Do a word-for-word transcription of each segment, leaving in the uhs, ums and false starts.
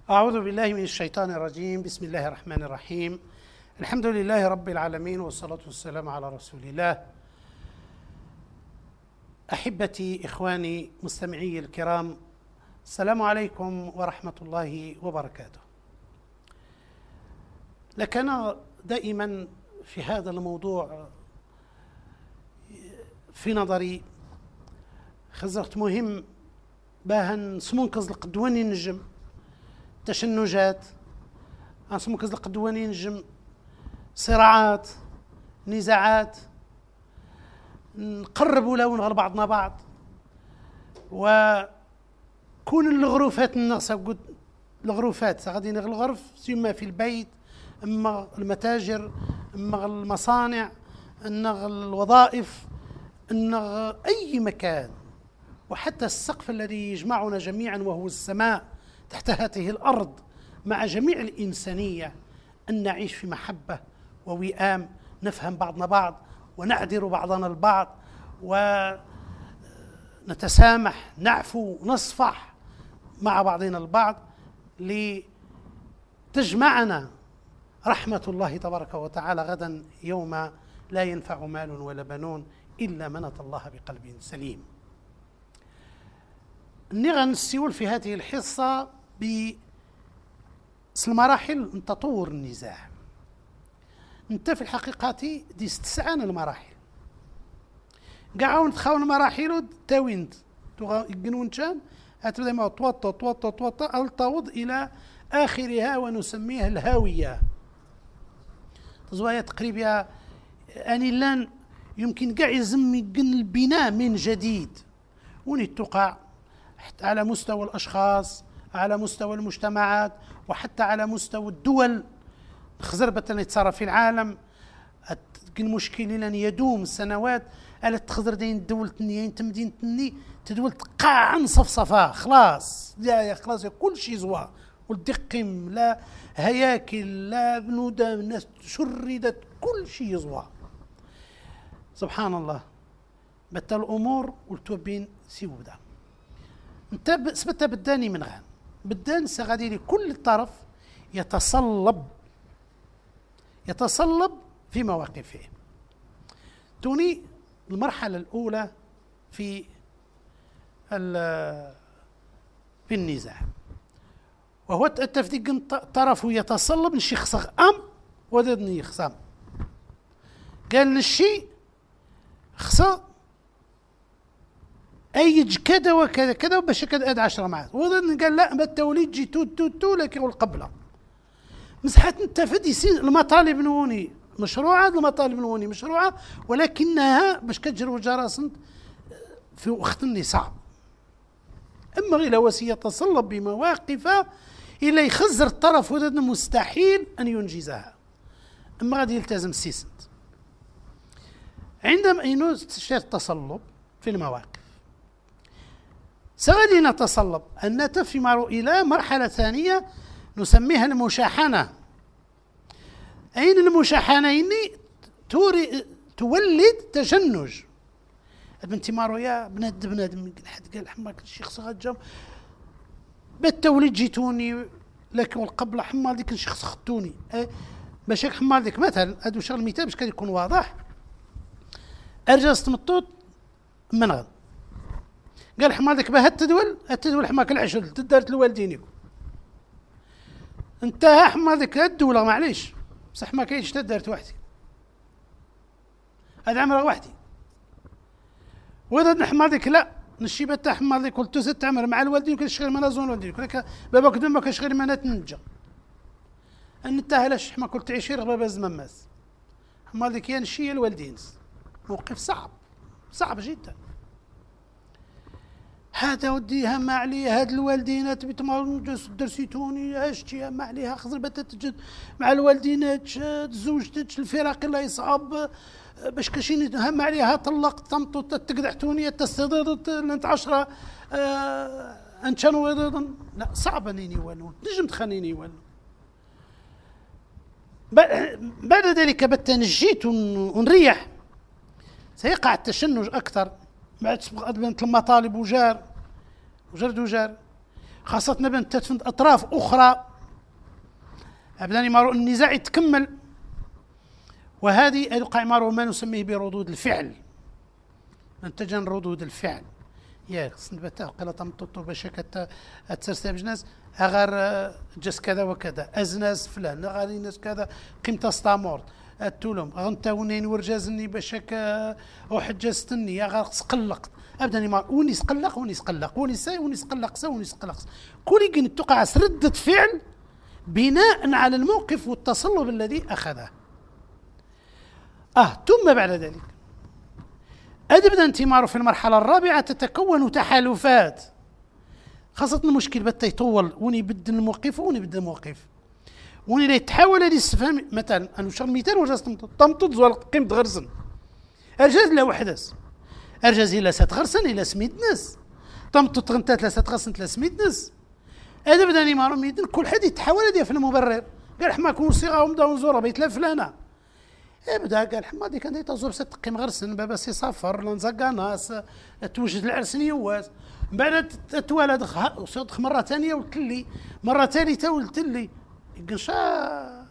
أعوذ بالله من الشيطان الرجيم. بسم الله الرحمن الرحيم. الحمد لله رب العالمين، والصلاة والسلام على رسول الله. أحبتي إخواني مستمعي الكرام، السلام عليكم ورحمة الله وبركاته. لكن دائما في هذا الموضوع في نظري خزرت مهم باهن سمونكز القدواني نجم تشنجات سمونكز القدواني نجم صراعات نزاعات نقرب ولا ونغر بعضنا بعض، وكون الغروفات الناس قد الغروفات غادي نغ الغرف سيما في البيت، اما المتاجر، اما المصانع، اما الوظائف، اما اي مكان، وحتى السقف الذي يجمعنا جميعا وهو السماء تحت هذه الارض مع جميع الانسانيه، ان نعيش في محبه ووئام، نفهم بعضنا بعض ونعذر بعضنا البعض ونتسامح، نعفو، نصفح مع بعضنا البعض لتجمعنا رحمة الله تبارك وتعالى غدا يوم لا ينفع مال ولا بنون إلا من أتى الله بقلب سليم. نغن السيول في هذه الحصة بمراحل من تطور النزاع. انت في الحقيقة دي استسعان المراحل قاعون تخاون المراحل تاوينت يقنون كان هتبدا ما توطى توطى توطى التوض الى اخرها ونسميها الهاويه. تزوايا تقريبا اني لان يمكن كاع يزم يقن البناء من جديد، وني تقع على مستوى الاشخاص، على مستوى المجتمعات، وحتى على مستوى الدول. خزربة يتصرف في العالم المشكل لن يدوم سنوات على تخزر دين الدول تنين تمدين تني تدول تقع نصف صفا خلاص يا خلاص كل شيء زوا والدقم لا هياكل لا بنودا الناس شردت كل شيء زوا. سبحان الله بتا الامور والتوبين سيودا انت سبتها بداني من غان بدان سغادي كل طرف يتصلب يتصلب في مواقفه. توني المرحلة الأولى في في النزاع، وهو التفديق طرف يتصلب نشي خصغ أم وددني خصام قال نشي خصغ أيج كذا وكذا كذا وباش كذا أد عشرة معاه، وددني قال لا ما التوليد جي تو تو تو لك والقبلة مسحت التفدي يصير المطالب نوني مشروعة، المطالب نوني مشروعة، ولكنها باش كتجر وجراسنت في وقت اللي صعب. اما الى وسيله يتصلب بمواقف الى يخزر الطرف ودد مستحيل ان ينجزها، اما غادي يلتزم السيسنت. عندما ينشر التصلب في المواقف سغادي نتصلب ان نتفهم الى مرحله ثانيه نسميها المشاحنه. أين المشاحنة؟ إني توري تولد تشنج. بنتي مارو يا بناد بنادم حد قال حماك الشيخ صغار جام بالتوليد جيتوني لكن والقبل حمال ديك الشيخ خدتوني أه باش هيك حمال ديك مثلا هادو شغل مثال باش كان يكون واضح. ارجع استمطوط من غد قال حمال ديك باه التدول التدول حماك العشر تدارت لوالدينكم انتهى حمال ديك الدولة معليش بصح ما كاينش تدارت وحدي، هذا عمره وحدي. واذا نحمل ديك لا نشيبه تاع حمال ديك قلت ست عمر مع الوالدين كاش غير ما زون والدين لك باباك دم ما كاش غير ما نتنجا ان تاهلاش حما كنت تعيش غير بابا زمماس حمال ديك يا نشي الوالدين. موقف صعب صعب جدا. هذا ودي هم عليه هاد الوالدينات بتمر درسيتوني عشتي هم عليها خزر بتتجد مع الوالدينات تزوجتش الفراق الله يصعب باش كاشين هم عليها طلق طمطو تقدحتوني تستضيض انت عشرة آه انشانو لا صعب انني والو نجم تخليني والو. بعد ذلك بتنجيت ونريح سيقع التشنج اكثر بعد بنت المطالب وجار وجرد وجار خاصة بان تتفند أطراف أخرى أبدا يمارو النزاع يتكمل، وهذه يوقع يمارو ما نسميه بردود الفعل، نتجن ردود الفعل. يا خصنا بتا قلا تمططو باش تسرسب جناس اغار جس كذا وكذا ازناس فلان غادي ناس كذا قيمه ستامور التولم غنتاونين ورجازني باش هكا وحجزتني يا غا قلقت ابدا ما وني قلق وني قلق وني ساي وني قلق سا وني قلق كل كن تقع ردة فعل بناء على الموقف والتصلب الذي اخذه. اه ثم بعد ذلك أدبدا انتماره في المرحلة الرابعة تتكون تحالفات، خاصة المشكل بدا يطول وني يبدل الموقف وني يبدل الموقف وني لا يتحول الاستفهام. مثلا انا شغل مثال وجاز تمطط زوال قيمة غرسن ارجاز لا وحدس ارجاز الا سات غرسن الا سميت ناس تمطط غنتات لا سات غرسن لا سميت ناس. أدبدا انتماره ميدن كل حد يتحول هذه في المبرر قال حماكم صيغه ومدا نزور بيت لا فلانه ابدا قال حمادي كان تزور ست قيم غرسن بابا سي صفر لنزقا ناس توجد العرس نيواز من بعد تولد صدق مره ثانيه ولت لي مره ثالثه ولت لي قنشا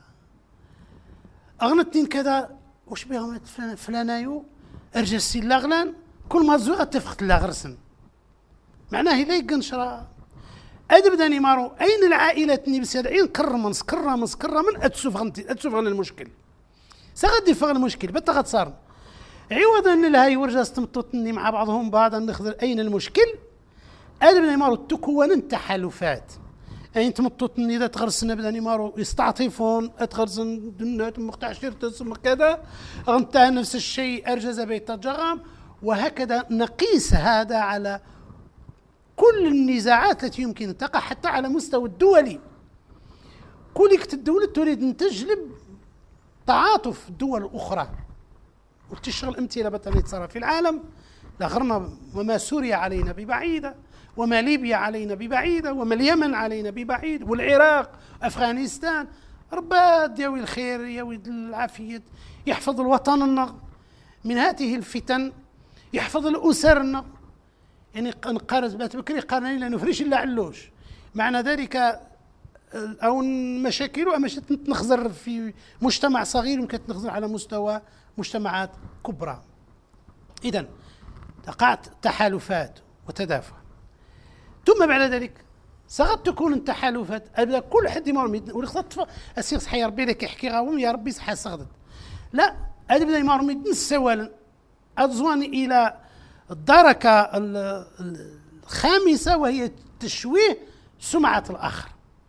اغنتين كذا واش بهم فلانايو ارجع السي لاغلان كل ما زوغ اتفقت لا غرسن معناه لا يقنشرا ادبدا نيمارو اين العائله نيبس عين كرمنس كرمنس كرمن اتسوف غنتي اتسوف غن المشكل سغدي فغ المشكل بتا غتصار عوضا ان الهاي ورجا استمططني مع بعضهم بعضا نخذ اين المشكل ادبنا يمارو تكون التحالفات اين تمططني اذا تغرسنا بدا يمارو يستعطفون اتغرسن دنات مقطع شرطس كذا غنتا نفس الشيء ارجز بيت الجرام وهكذا نقيس هذا على كل النزاعات التي يمكن ان تقع حتى على مستوى الدولي. كلك الدولة تريد ان تجلب تعاطف الدول الأخرى وتشغل أمثلة بطل تصرى في العالم لا غرنا وما سوريا علينا ببعيدة وما ليبيا علينا ببعيدة وما اليمن علينا ببعيد والعراق أفغانستان رباد ياوي الخير ياوي العافية يحفظ الوطن من هذه الفتن يحفظ الأسر يعني نقارز بات بكري قارنين لا نفرش إلا علوش معنى ذلك أو مشاكل مش تنخزر في مجتمع صغير يمكن تنخزر على مستوى مجتمعات كبرى. إذن تقعت تحالفات وتدافع ثم بعد ذلك سقد تكون التحالفات أبدا كل حد يمر ولخطف السير صحي ربي لك يحكي غاوم يا ربي صحي سقدت لا أبدا يمر ميدن سوالا أزوان إلى الدركة الخامسة وهي تشويه سمعة الآخر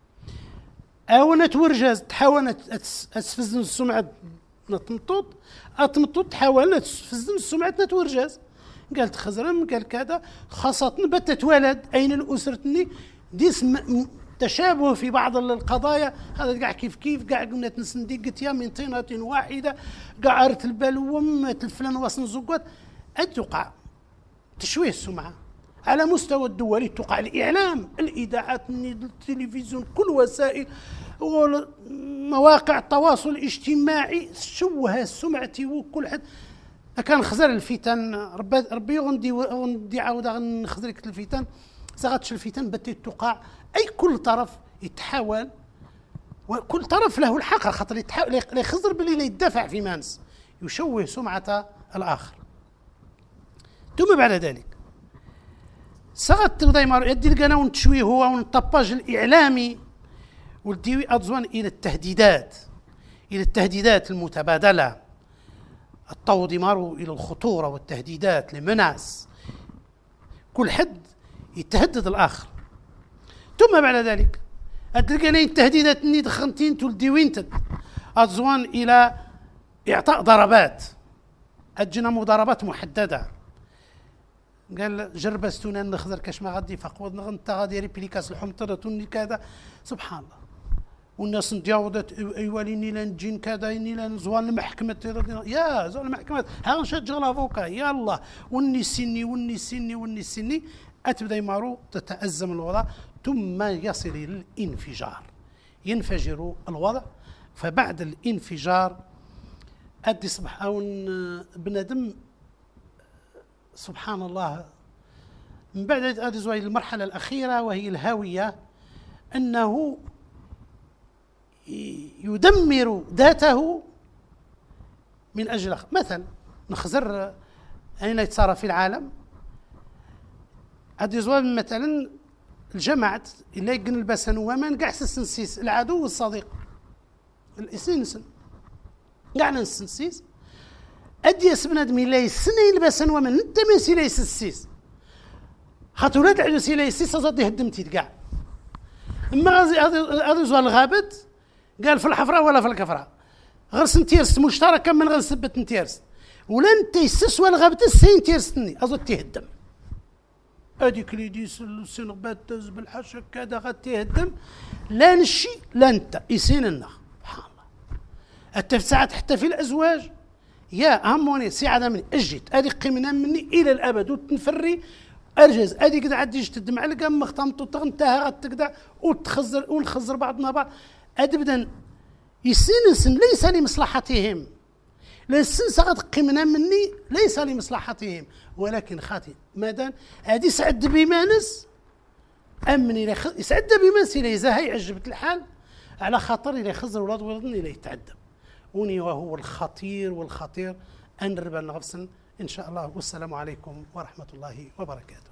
أو نتورجز تحاول تفزن السمعة نتمطط أتمطط تحاول تفزن السمعة نتورجز قالت خزرم قال كذا خاصة بتت ولد أين الأسرتني ديس تشابه في بعض القضايا هذا قاع كيف كيف قاع قمنا تنسنديقت يا من طينة واحدة قعرت البلوم الفلان وصن زقوت أتوقع تشويه السمعة على مستوى الدولي تقع الإعلام الإذاعات التلفزيون كل وسائل ومواقع التواصل الاجتماعي شوه سمعتي وكل حد كان خزر الفتن ربي ربي غندي غندي عاود غنخزرك الفتن سغتش الفتن بتي تقع اي كل طرف يتحاول وكل طرف له الحق خاطر يتحاول لا يخزر باللي لا يدافع في مانس يشوه سمعة الآخر. ثم بعد ذلك سغت دايما يدي القناة ونتشويه هو ونطباج الإعلامي والديوي أضزوان إلى التهديدات إلى التهديدات المتبادلة الطود مارو إلى الخطورة والتهديدات لمناس كل حد يتهدد الآخر. ثم بعد ذلك أدلقنين التهديدات اللي دخنتين تولديوين تد أضزوان إلى إعطاء ضربات أجنا مضاربات محددة قال جربستونا نخذر كاش ما غادي فقود نغنت غادي ريبليكاس الحمطرة توني كذا سبحان الله والناس نتجاوزت ايواليني لنجين كذا اني لنزوال المحكمة يا زوال المحكمة ها نشجع لافوكا يلا وني سني وني سني وني سني اتبدا يمارو تتأزم الوضع ثم يصل الى الانفجار ينفجر الوضع. فبعد الانفجار ادي صبح او بنادم سبحان الله من بعد هذه زوج المرحلة الأخيرة وهي الهاوية، أنه يدمر ذاته من أجل مثلا نخزر أين يتصرف في العالم. هذه زوج مثلا الجماعة إلا يقن البسن ومان قاع سنسيس العدو والصديق الإسنسن قاع نسنسيس أدي بنادم إلا يسني البسن ومان أنت ما سيلا يسسيس خاطر ولاد العدو سيلا يسيس أزاد هدمتي كاع. أما هذا زوال الغابت قال في الحفرة ولا في الكفرة غرس نتيرست مشتركة من غرس ثبت نتيرست ولا انت يسس ولا غابت السين تيرستني أزاد تهدم هذيك اللي يديس السنغبات تز بالحشك كذا غاد تهدم لا نشي لا انت يسيننا سبحان الله. حتى في ساعات حتى في الأزواج يا هموني سعادة مني أجيت هذه قيمنا مني إلى الأبد وتنفري أرجز هذه كذا عاد يجي تدم على كم مختمط وتغنتها غتكدا وتخزر ونخزر بعضنا بعض أدبدا يسينسن ليس لمصلحتهم ليس سقط قيمنا مني ليس لمصلحتهم ولكن خاطئ مادام هذه سعد بمانس أمني يسعد بمانس إلى إذا هي عجبت الحال على خاطر إلى خزر ولاد ولدني إلى يتعدم وني وهو الخطير والخطير أن نربى نغفسن إن شاء الله. والسلام عليكم ورحمة الله وبركاته.